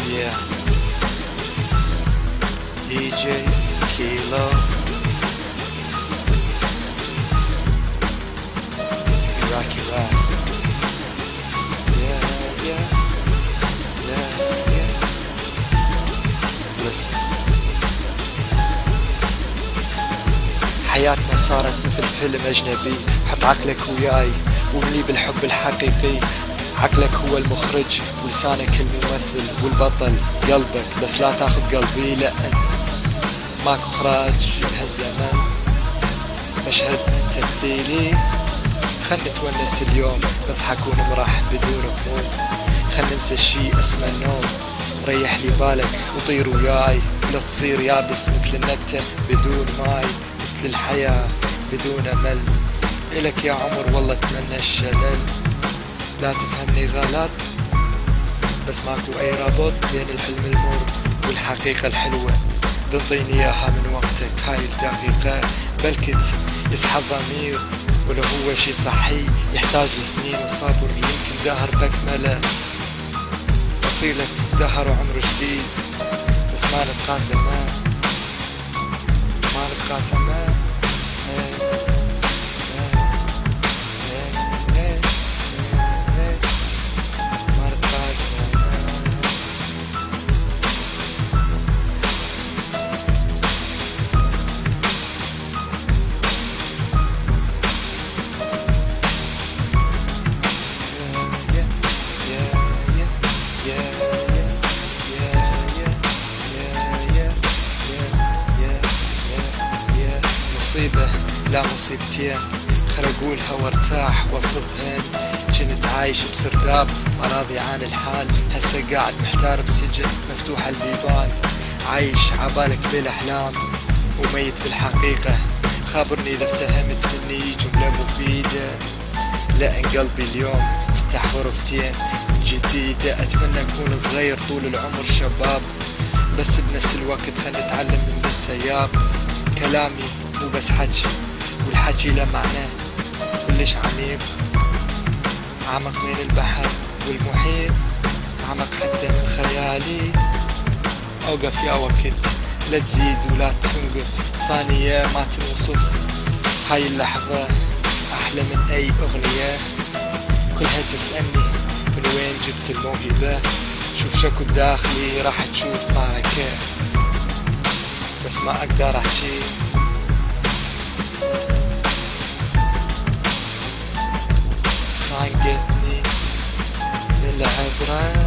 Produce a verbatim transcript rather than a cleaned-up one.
Yeah. دي جي كيلو Rocky Rap. Yeah, yeah, yeah, yeah. Listen. حياتنا صارت مثل فيلم أجنبي، حط عقلك وياي وملي بالحب الحقيقي. عقلك هو المخرج ولسانك الممثل والبطل قلبك، بس لا تاخذ قلبي لأن ماكو اخراج بهالزمن. مشهد تمثيلي، خلنا نتونس اليوم، نضحك ونمرح بدون هموم. خلنا ننسى الشي اسمه النوم، ريح لي بالك وطير وياي. لا تصير يابس مثل النبتة بدون ماي، مثل الحياة بدون أمل. إلك يا عمر والله اتمنى الشلل. لا تفهمني غلط، بس ماكو أي رابط بين الحلم المر والحقيقة الحلوة. تنطيني إياها من وقتك هاي الدقيقة، بلكت يسحب ضمير. ولو هو شي صحي يحتاج لسنين وصبر، يمكن دهر بكمله أصيلة الدهر وعمر جديد. بس ما نتقاسم ما نتقاسم مصيبة لا مصيبتين، خل اقولها وارتاح وافضهن. كنت عايش بسرداب ما راضي عن الحال، هسه قاعد محتار بسجن مفتوح البيبان. عايش عبالك بالاحلام وميت بالحقيقة، خابرني اذا افتهمت مني جملة مفيدة. لأن قلبي اليوم فتح غرفتين جديدة. اتمنى اكون صغير طول العمر شباب، بس بنفس الوقت خل نتعلم من السياب. كلامي مو بس حكي، والحكي له معنى كلش عميق، أعمق من البحر والمحيط، أعمق حتى من خيالي. أوقف يا وقت، لا تزيد ولا تنقص ثانية ما تنوصف. هاي اللحظة أحلى من أي أغنية، كلها تسألني من وين جبت الموهبة. شوف شكو داخلي راح تشوف معركة، بس ما أقدر أحكي. خانقتني العبرة